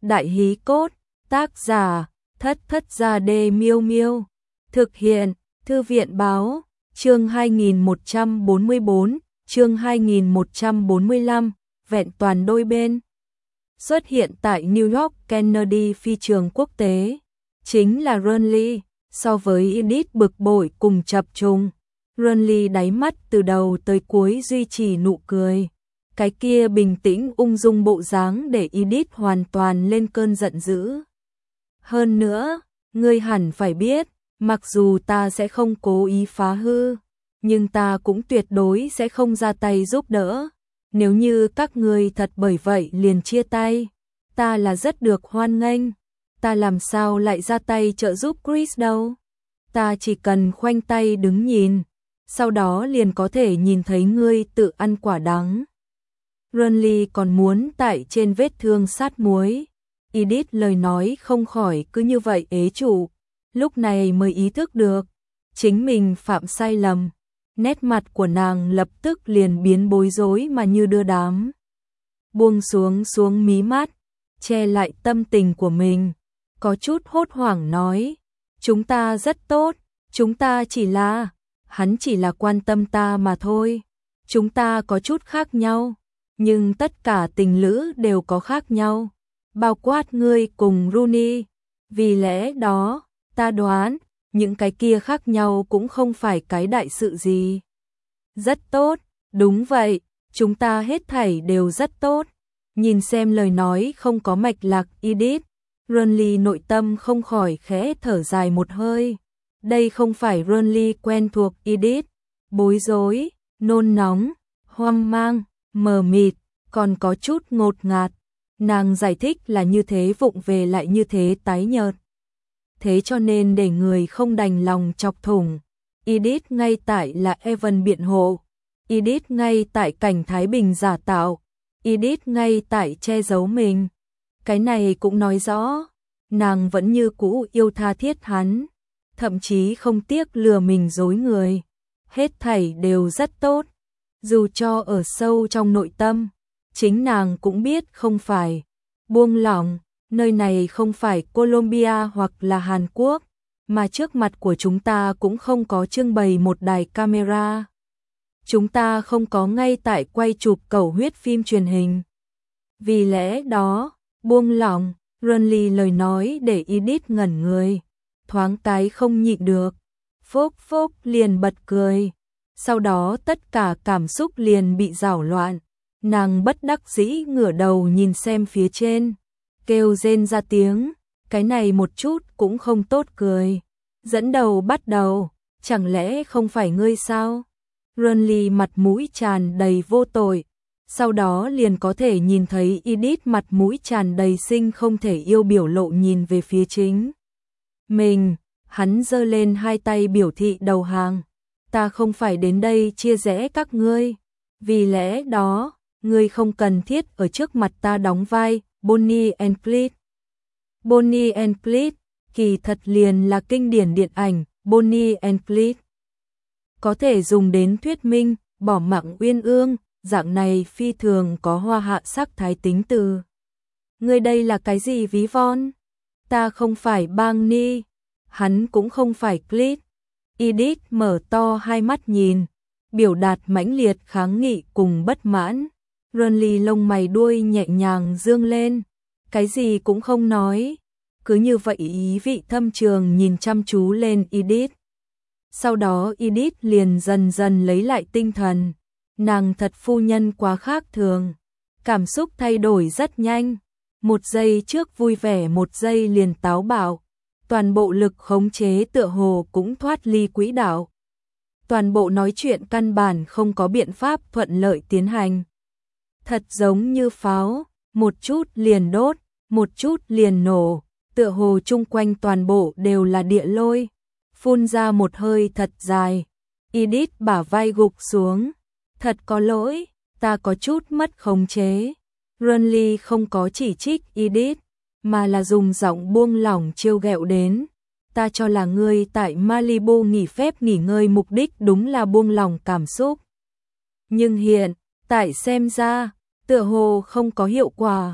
Đại hí cốt, tác giả, Thất Thất Gia Đê Miêu Miêu. Thực hiện, Thư viện báo, chương 2144, chương 2145, vẹn toàn đôi bên. Xuất hiện tại New York Kennedy phi trường quốc tế, chính là Ronly. So với Edith bực bội cùng chập trùng, Ronly đáy mắt từ đầu tới cuối duy trì nụ cười. Cái kia bình tĩnh ung dung bộ dáng để Edith hoàn toàn lên cơn giận dữ. Hơn nữa, ngươi hẳn phải biết, mặc dù ta sẽ không cố ý phá hư, nhưng ta cũng tuyệt đối sẽ không ra tay giúp đỡ. Nếu như các ngươi thật bởi vậy liền chia tay, ta là rất được hoan nghênh. Ta làm sao lại ra tay trợ giúp Chris đâu? Ta chỉ cần khoanh tay đứng nhìn, sau đó liền có thể nhìn thấy ngươi tự ăn quả đắng. Ronly còn muốn tại trên vết thương sát muối. Edith lời nói không khỏi cứ như vậy ế trụ, lúc này mới ý thức được chính mình phạm sai lầm. Nét mặt của nàng lập tức liền biến bối rối mà như đưa đám. Buông xuống mí mắt, che lại tâm tình của mình, có chút hốt hoảng nói, chúng ta rất tốt, chúng ta hắn chỉ là quan tâm ta mà thôi. Chúng ta có chút khác nhau, nhưng tất cả tình lữ đều có khác nhau, bao quát ngươi cùng Rooney. Vì lẽ đó, ta đoán, những cái kia khác nhau cũng không phải cái đại sự gì. Rất tốt, đúng vậy, chúng ta hết thảy đều rất tốt. Nhìn xem lời nói không có mạch lạc Edith, Ronly nội tâm không khỏi khẽ thở dài một hơi. Đây không phải Ronly quen thuộc Edith, bối rối, nôn nóng, hoang mang, mờ mịt, còn có chút ngột ngạt. Nàng giải thích là như thế vụng về lại như thế tái nhợt. Thế cho nên để người không đành lòng chọc thủng. Edith ngay tại là Evan biện hộ. Edith ngay tại cảnh Thái Bình giả tạo. Edith ngay tại che giấu mình. Cái này cũng nói rõ, nàng vẫn như cũ yêu tha thiết hắn, thậm chí không tiếc lừa mình dối người. Hết thảy đều rất tốt, dù cho ở sâu trong nội tâm, chính nàng cũng biết không phải. Buông lỏng, nơi này không phải Colombia hoặc là Hàn Quốc, mà trước mặt của chúng ta cũng không có trưng bày một đài camera. Chúng ta không có ngay tại quay chụp cầu huyết phim truyền hình. Vì lẽ đó, buông lỏng, Ronly lời nói để Edith ngẩn người, thoáng cái không nhịn được, phốc phốc liền bật cười. Sau đó tất cả cảm xúc liền bị rảo loạn, nàng bất đắc dĩ ngửa đầu nhìn xem phía trên, kêu rên ra tiếng, cái này một chút cũng không tốt cười. Dẫn đầu bắt đầu, chẳng lẽ không phải ngươi sao? Ronly mặt mũi tràn đầy vô tội, sau đó liền có thể nhìn thấy Edith mặt mũi tràn đầy sinh không thể yêu biểu lộ nhìn về phía chính mình. Hắn giơ lên hai tay biểu thị đầu hàng. Ta không phải đến đây chia rẽ các ngươi, vì lẽ đó, ngươi không cần thiết ở trước mặt ta đóng vai Bonnie and Clyde. Bonnie and Clyde, kỳ thật liền là kinh điển điện ảnh Bonnie and Clyde. Có thể dùng đến thuyết minh, bỏ mạng uyên ương, dạng này phi thường có hoa hạ sắc thái tính từ. Ngươi đây là cái gì ví von? Ta không phải Barney, hắn cũng không phải Clyde. Edith mở to hai mắt nhìn, biểu đạt mãnh liệt kháng nghị cùng bất mãn. Ronly lông mày đuôi nhẹ nhàng dương lên, cái gì cũng không nói, cứ như vậy ý vị thâm trường nhìn chăm chú lên Edith. Sau đó Edith liền dần dần lấy lại tinh thần, nàng thật phu nhân quá khác thường, cảm xúc thay đổi rất nhanh, một giây trước vui vẻ một giây liền táo bạo, toàn bộ lực khống chế tựa hồ cũng thoát ly quỹ đạo. Toàn bộ nói chuyện căn bản không có biện pháp thuận lợi tiến hành. Thật giống như pháo, một chút liền đốt, một chút liền nổ, tựa hồ chung quanh toàn bộ đều là địa lôi. Phun ra một hơi thật dài, Edith bả vai gục xuống. Thật có lỗi, ta có chút mất khống chế. Ronly không có chỉ trích Edith, mà là dùng giọng buông lỏng trêu ghẹo đến. Ta cho là ngươi tại Malibu nghỉ phép nghỉ ngơi mục đích đúng là buông lỏng cảm xúc. Nhưng hiện tại xem ra, tựa hồ không có hiệu quả.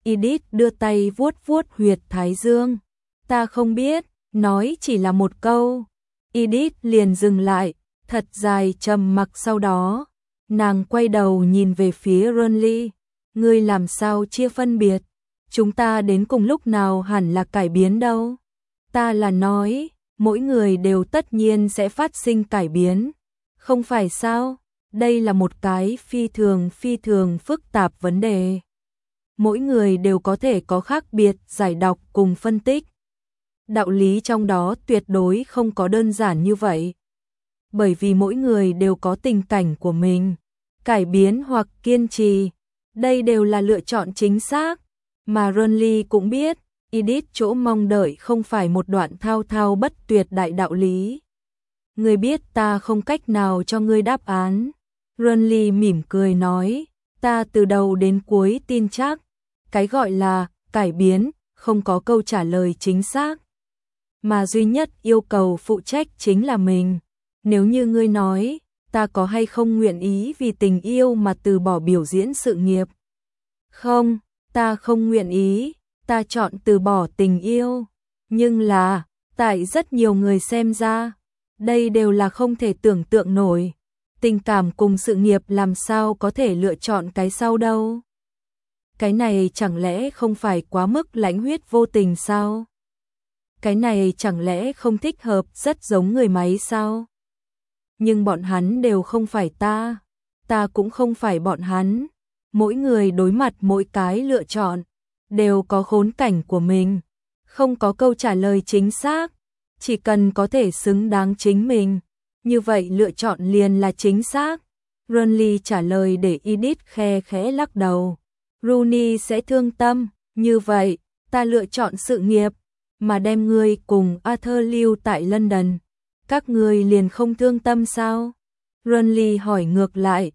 Edith đưa tay vuốt vuốt huyệt thái dương. Ta không biết, nói chỉ là một câu. Edith liền dừng lại, thật dài trầm mặc sau đó. Nàng quay đầu nhìn về phía Renly. Ngươi làm sao chia phân biệt? Chúng ta đến cùng lúc nào hẳn là cải biến đâu? Ta là nói, mỗi người đều tất nhiên sẽ phát sinh cải biến. Không phải sao? Đây là một cái phi thường phức tạp vấn đề. Mỗi người đều có thể có khác biệt giải đọc cùng phân tích. Đạo lý trong đó tuyệt đối không có đơn giản như vậy. Bởi vì mỗi người đều có tình cảnh của mình. Cải biến hoặc kiên trì, đây đều là lựa chọn chính xác. Mà Renly cũng biết, Edith chỗ mong đợi không phải một đoạn thao thao bất tuyệt đại đạo lý. Ngươi biết ta không cách nào cho ngươi đáp án. Renly mỉm cười nói, ta từ đầu đến cuối tin chắc. Cái gọi là cải biến, không có câu trả lời chính xác. Mà duy nhất yêu cầu phụ trách chính là mình. Nếu như ngươi nói, ta có hay không nguyện ý vì tình yêu mà từ bỏ biểu diễn sự nghiệp? Không, ta không nguyện ý, ta chọn từ bỏ tình yêu. Nhưng là, tại rất nhiều người xem ra, đây đều là không thể tưởng tượng nổi. Tình cảm cùng sự nghiệp làm sao có thể lựa chọn cái sau đâu? Cái này chẳng lẽ không phải quá mức lãnh huyết vô tình sao? Cái này chẳng lẽ không thích hợp rất giống người máy sao? Nhưng bọn hắn đều không phải ta cũng không phải bọn hắn. Mỗi người đối mặt mỗi cái lựa chọn, đều có khốn cảnh của mình. Không có câu trả lời chính xác, chỉ cần có thể xứng đáng chính mình. Như vậy lựa chọn liền là chính xác. Renly trả lời để Edith khe khẽ lắc đầu. Rooney sẽ thương tâm, như vậy, ta lựa chọn sự nghiệp, mà đem ngươi cùng Arthur lưu tại London. Các ngươi liền không thương tâm sao? Renly hỏi ngược lại,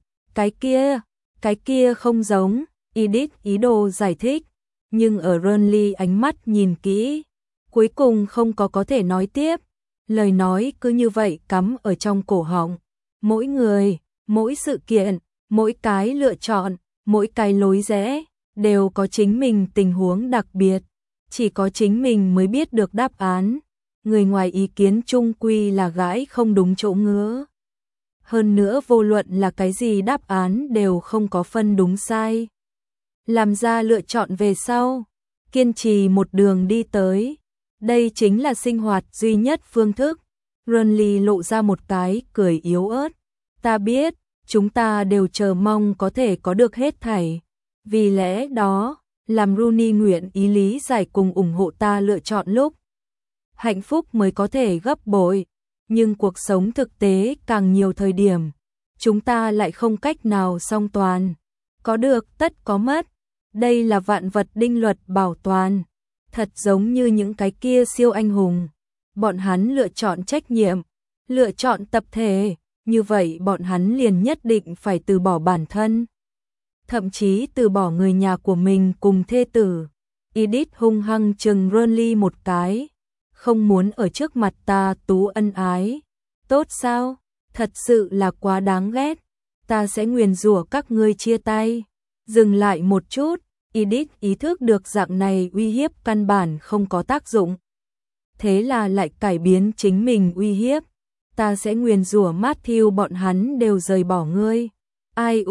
cái kia không giống, Edith ý đồ giải thích, nhưng ở Renly ánh mắt nhìn kỹ, cuối cùng không có thể nói tiếp, lời nói cứ như vậy cắm ở trong cổ họng. Mỗi người, mỗi sự kiện, mỗi cái lựa chọn, mỗi cái lối rẽ, đều có chính mình tình huống đặc biệt, chỉ có chính mình mới biết được đáp án. Người ngoài ý kiến chung quy là gãi không đúng chỗ ngứa. Hơn nữa vô luận là cái gì đáp án đều không có phân đúng sai. Làm ra lựa chọn về sau, kiên trì một đường đi tới. Đây chính là sinh hoạt duy nhất phương thức. Renly lộ ra một cái cười yếu ớt. Ta biết, chúng ta đều chờ mong có thể có được hết thảy. Vì lẽ đó, làm Rooney nguyện ý lý giải cùng ủng hộ ta lựa chọn lúc. Hạnh phúc mới có thể gấp bội. Nhưng cuộc sống thực tế càng nhiều thời điểm, chúng ta lại không cách nào song toàn. Có được tất có mất. Đây là vạn vật định luật bảo toàn. Thật giống như những cái kia siêu anh hùng. Bọn hắn lựa chọn trách nhiệm, lựa chọn tập thể. Như vậy bọn hắn liền nhất định phải từ bỏ bản thân. Thậm chí từ bỏ người nhà của mình cùng thê tử. Edith hung hăng chừng Renly một cái. Không muốn ở trước mặt ta tú ân ái. Tốt sao? Thật sự là quá đáng ghét. Ta sẽ nguyền rủa các ngươi chia tay. Dừng lại một chút, Edith ý thức được dạng này uy hiếp căn bản không có tác dụng. Thế là lại cải biến chính mình uy hiếp. Ta sẽ nguyền rủa Matthew bọn hắn đều rời bỏ ngươi. Ai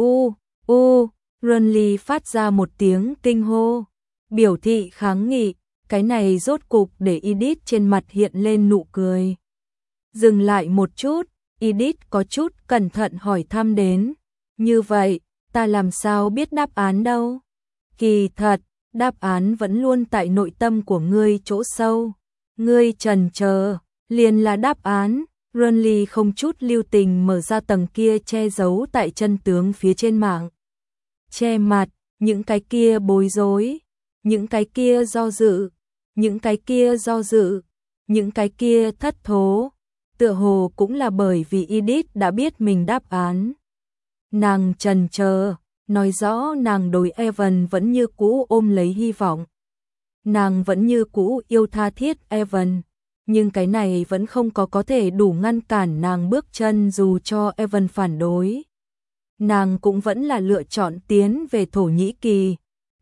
Renly phát ra một tiếng kinh hô. Biểu thị kháng nghị. Cái này rốt cục để Edith trên mặt hiện lên nụ cười. Dừng lại một chút, Edith có chút cẩn thận hỏi thăm đến. Như vậy, ta làm sao biết đáp án đâu? Kỳ thật, đáp án vẫn luôn tại nội tâm của ngươi chỗ sâu. Ngươi chần chờ, liền là đáp án. Renly không chút lưu tình mở ra tầng kia che giấu tại chân tướng phía trên mạng. Che mặt, những cái kia bối rối, những cái kia do dự. Những cái kia do dự, những cái kia thất thố, tựa hồ cũng là bởi vì Edith đã biết mình đáp án. Nàng chần chờ, nói rõ nàng đối Evan vẫn như cũ ôm lấy hy vọng. Nàng vẫn như cũ yêu tha thiết Evan, nhưng cái này vẫn không có thể đủ ngăn cản nàng bước chân dù cho Evan phản đối. Nàng cũng vẫn là lựa chọn tiến về Thổ Nhĩ Kỳ.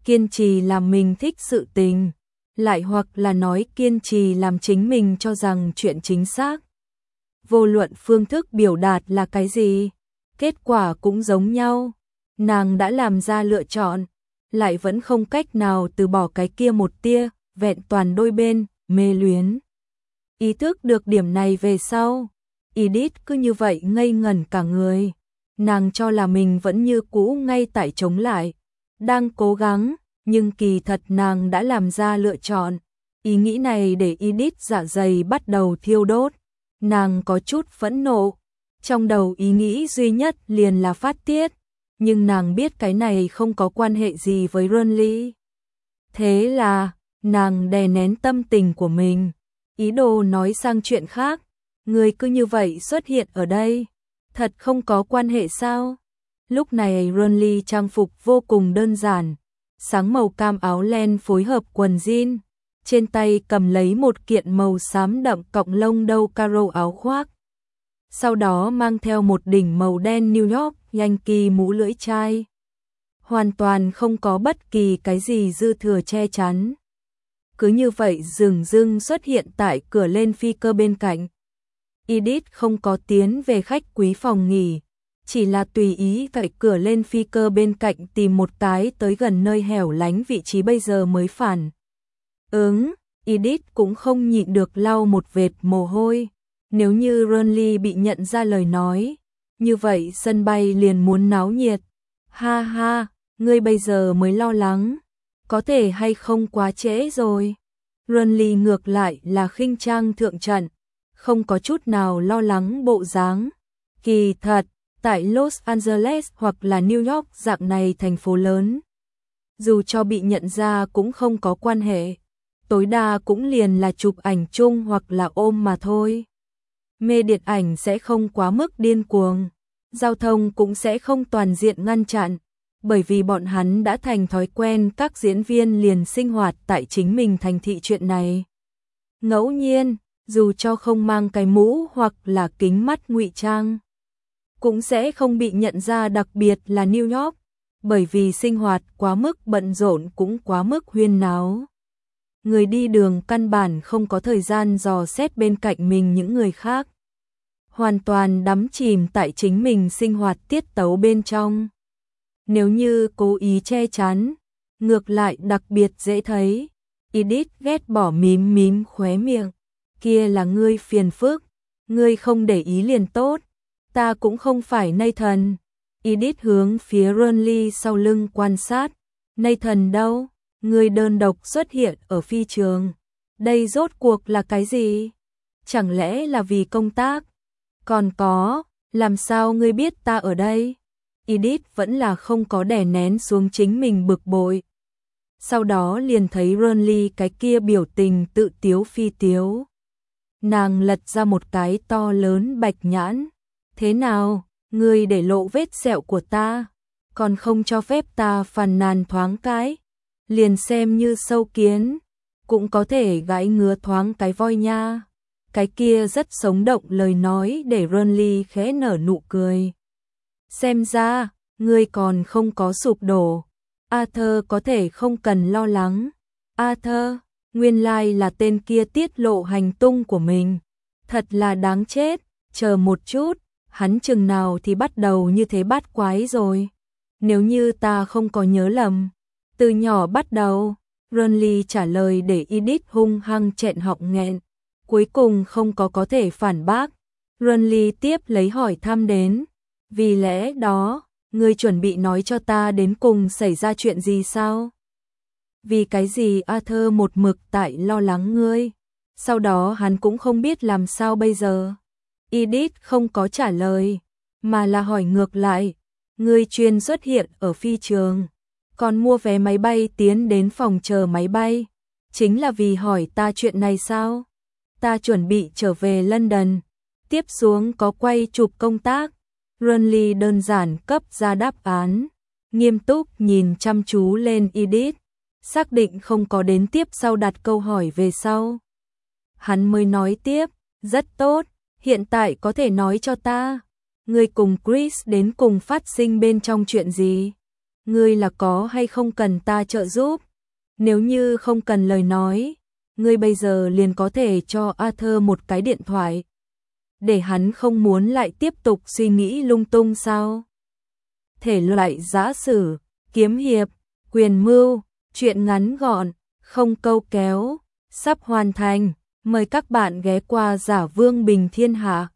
kiên trì làm mình thích sự tình, lại hoặc là nói kiên trì làm chính mình cho rằng chuyện chính xác. Vô luận phương thức biểu đạt là cái gì, kết quả cũng giống nhau. Nàng đã làm ra lựa chọn, lại vẫn không cách nào từ bỏ cái kia một tia, vẹn toàn đôi bên, mê luyến. Ý thức được điểm này về sau, Edith cứ như vậy ngây ngẩn cả người. Nàng cho là mình vẫn như cũ ngay tại chống lại, đang cố gắng, nhưng kỳ thật nàng đã làm ra lựa chọn. Ý nghĩ này để Edith dạ dày bắt đầu thiêu đốt. Nàng có chút phẫn nộ, trong đầu ý nghĩ duy nhất liền là phát tiết, nhưng nàng biết cái này không có quan hệ gì với Renly. Thế là, nàng đè nén tâm tình của mình, ý đồ nói sang chuyện khác. Người cứ như vậy xuất hiện ở đây, thật không có quan hệ sao? Lúc này Renly trang phục vô cùng đơn giản, sáng màu cam áo len phối hợp quần jean, trên tay cầm lấy một kiện màu xám đậm cọng lông đâu caro áo khoác. Sau đó mang theo một đỉnh màu đen New York Yankee mũ lưỡi chai. Hoàn toàn không có bất kỳ cái gì dư thừa che chắn. Cứ như vậy dửng dưng xuất hiện tại cửa lên phi cơ bên cạnh. Edith không có tiến về khách quý phòng nghỉ, chỉ là tùy ý tại cửa lên phi cơ bên cạnh tìm một cái tới gần nơi hẻo lánh vị trí bây giờ mới phản. Edith cũng không nhịn được lau một vệt mồ hôi. Nếu như Renly bị nhận ra lời nói, như vậy sân bay liền muốn náo nhiệt. Ha ha, ngươi bây giờ mới lo lắng, có thể hay không quá trễ rồi. Renly ngược lại là khinh trang thượng trận, không có chút nào lo lắng bộ dáng. Kỳ thật, tại Los Angeles hoặc là New York dạng này thành phố lớn, dù cho bị nhận ra cũng không có quan hệ, tối đa cũng liền là chụp ảnh chung hoặc là ôm mà thôi. Mê điện ảnh sẽ không quá mức điên cuồng, giao thông cũng sẽ không toàn diện ngăn chặn, bởi vì bọn hắn đã thành thói quen các diễn viên liền sinh hoạt tại chính mình thành thị chuyện này. Ngẫu nhiên, dù cho không mang cái mũ hoặc là kính mắt ngụy trang, cũng sẽ không bị nhận ra, đặc biệt là New York, bởi vì sinh hoạt quá mức bận rộn cũng quá mức huyên náo. Người đi đường căn bản không có thời gian dò xét bên cạnh mình những người khác, hoàn toàn đắm chìm tại chính mình sinh hoạt tiết tấu bên trong. Nếu như cố ý che chắn, ngược lại đặc biệt dễ thấy. Edith ghét bỏ mím mím khóe miệng, kia là ngươi phiền phức, ngươi không để ý liền tốt, ta cũng không phải Nathan. Edith hướng phía Renly sau lưng quan sát. Nathan đâu? Ngươi đơn độc xuất hiện ở phi trường, đây rốt cuộc là cái gì? Chẳng lẽ là vì công tác? Còn có, làm sao ngươi biết ta ở đây? Edith vẫn là không có đè nén xuống chính mình bực bội. Sau đó liền thấy Renly cái kia biểu tình tự tiếu phi tiếu. Nàng lật ra một cái to lớn bạch nhãn. Thế nào, ngươi để lộ vết sẹo của ta, còn không cho phép ta phàn nàn thoáng cái, liền xem như sâu kiến, cũng có thể gãi ngứa thoáng cái voi nha. Cái kia rất sống động lời nói để Renly khẽ nở nụ cười. Xem ra, ngươi còn không có sụp đổ. Arthur có thể không cần lo lắng. Arthur, nguyên lai là tên kia tiết lộ hành tung của mình. Thật là đáng chết, chờ một chút, hắn chừng nào thì bắt đầu như thế bát quái rồi. Nếu như ta không có nhớ lầm, từ nhỏ bắt đầu. Renly trả lời để Edith hung hăng chẹn họng nghẹn, cuối cùng không có thể phản bác. Renly tiếp lấy hỏi thăm đến, vì lẽ đó, ngươi chuẩn bị nói cho ta đến cùng xảy ra chuyện gì sao? Vì cái gì Arthur một mực tại lo lắng ngươi? Sau đó hắn cũng không biết làm sao bây giờ. Edith không có trả lời, mà là hỏi ngược lại, ngươi chuyên xuất hiện ở phi trường, còn mua vé máy bay tiến đến phòng chờ máy bay, chính là vì hỏi ta chuyện này sao? Ta chuẩn bị trở về London, tiếp xuống có quay chụp công tác. Renly đơn giản cấp ra đáp án, nghiêm túc nhìn chăm chú lên Edith, xác định không có đến tiếp sau đặt câu hỏi về sau. Hắn mới nói tiếp, rất tốt, hiện tại có thể nói cho ta, ngươi cùng Chris đến cùng phát sinh bên trong chuyện gì? ngươi là có hay không cần ta trợ giúp? Nếu như không cần lời nói, ngươi bây giờ liền có thể cho Arthur một cái điện thoại, để hắn không muốn lại tiếp tục suy nghĩ lung tung sao? Thể loại giã sử, kiếm hiệp, quyền mưu, truyện ngắn gọn, không câu kéo, sắp hoàn thành. Mời các bạn ghé qua Giả Vương Bình Thiên Hạ.